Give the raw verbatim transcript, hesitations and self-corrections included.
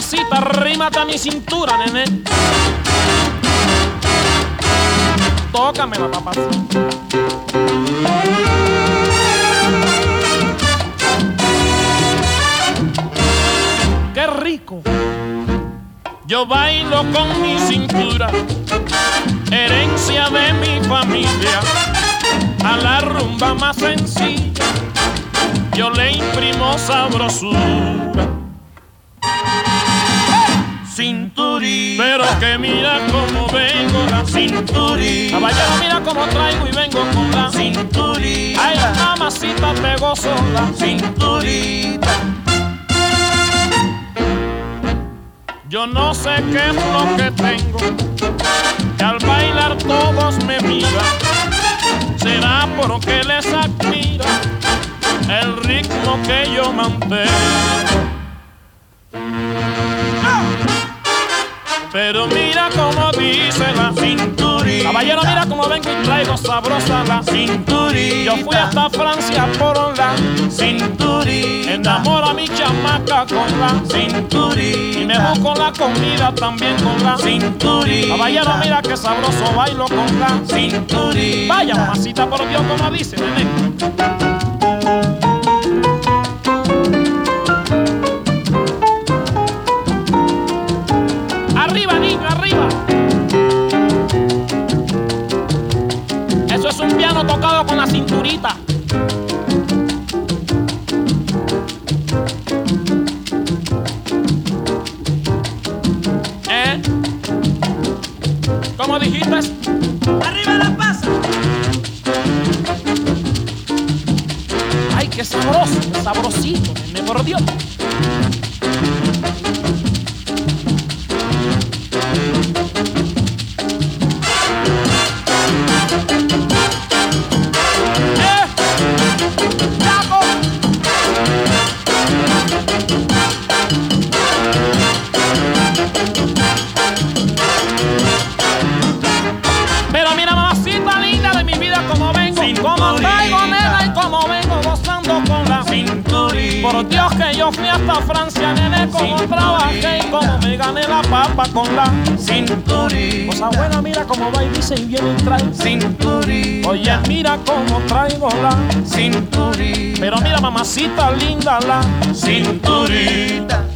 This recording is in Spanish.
mamacita, arrímate a mi cintura, nene. Tócamela, papacita. ¡Qué rico! Yo bailo con mi cintura, herencia de mi familia. A la rumba más sencilla yo le imprimo sabrosura. Cinturí, pero que mira cómo vengo la cinturí. Caballero, mira cómo traigo y vengo con la cinturí. Ay, la mamacita te gozo la cinturita. Yo no sé qué es lo que tengo, que al bailar todos me miran. Será porque les admira el ritmo que yo mantengo. Pero mira como dice la cinturita. Caballero, mira como vengo y traigo sabrosa la cinturita. Yo fui hasta Francia por la cinturita. Enamoro a mi chamaca con la cinturita. Y me busco la comida también con la cinturita. Caballero, mira que sabroso bailo con la cinturita. Vaya mamacita, por Dios, como dice, nene. Arriba, niño, arriba. Eso es un piano tocado con la cinturita. ¿Eh? ¿Cómo dijiste? ¡Arriba la pasa! Ay, qué sabroso, qué sabrosito, me por Dios. Pero mira, mamacita linda de mi vida, como vengo, como traigo, nena, y como vengo gozando con la cinturita. Por Dios que yo fui hasta Francia, nene, como trabajé y como me gané la papa con la cinturita. Cosa buena, mira cómo va y dice y viene y trae cinturita. Oye, mira cómo traigo la cinturita. Pero mira, mamacita linda, la cinturita.